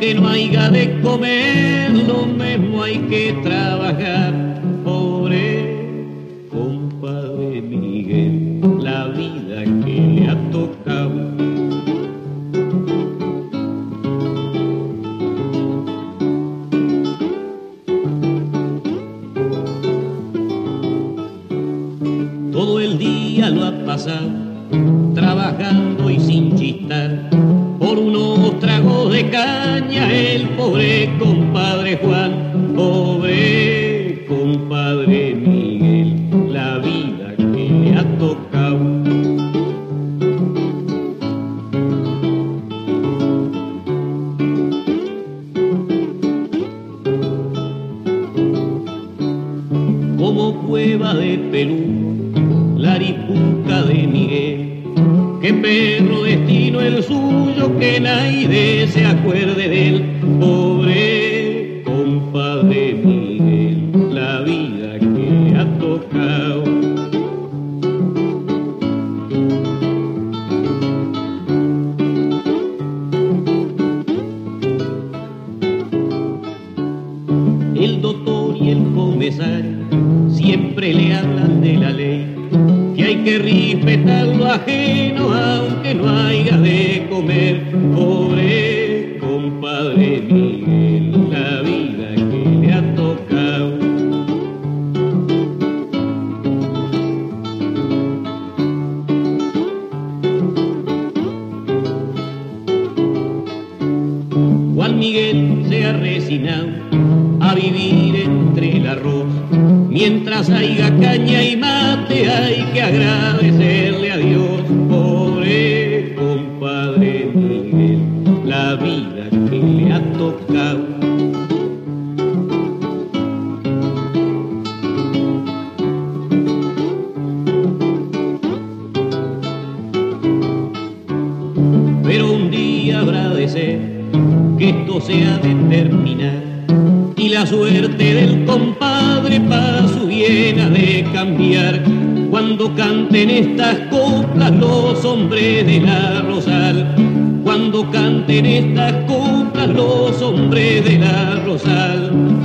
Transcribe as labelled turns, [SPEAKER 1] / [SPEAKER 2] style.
[SPEAKER 1] que no haya de comer, lo mismo hay que trabajar. Pobre compadre Miguel, la vida que le ha tocado. Todo el día lo ha pasado trabajando y sin chistar por unos tragos de caña, el pobre compadre Juan, pobre compadre Miguel, la vida que le ha tocado. Como cueva de Perú, la aripuca de Miguel, qué perro destino el suyo, que nadie se acuerde de él. Pobre compadre Miguel, la vida que le ha tocado. El doctor y el comisario siempre le hablan de la ley, que hay que respetar lo ajeno aunque no haya de comer. Pobre compadre Miguel, la vida que le ha tocado. Juan Miguel se ha resignado a vivir entre el arroz. Mientras haya caña y mate hay que agradecerle a Dios. Pobre compadre Miguel, la vida que le ha tocado. Pero un día habrá de ser que esto se ha de terminar, y la suerte del compadre para su bien ha de cambiar. Cuando canten estas coplas los hombres de la Rosal, cuando canten estas coplas los hombres de la Rosal.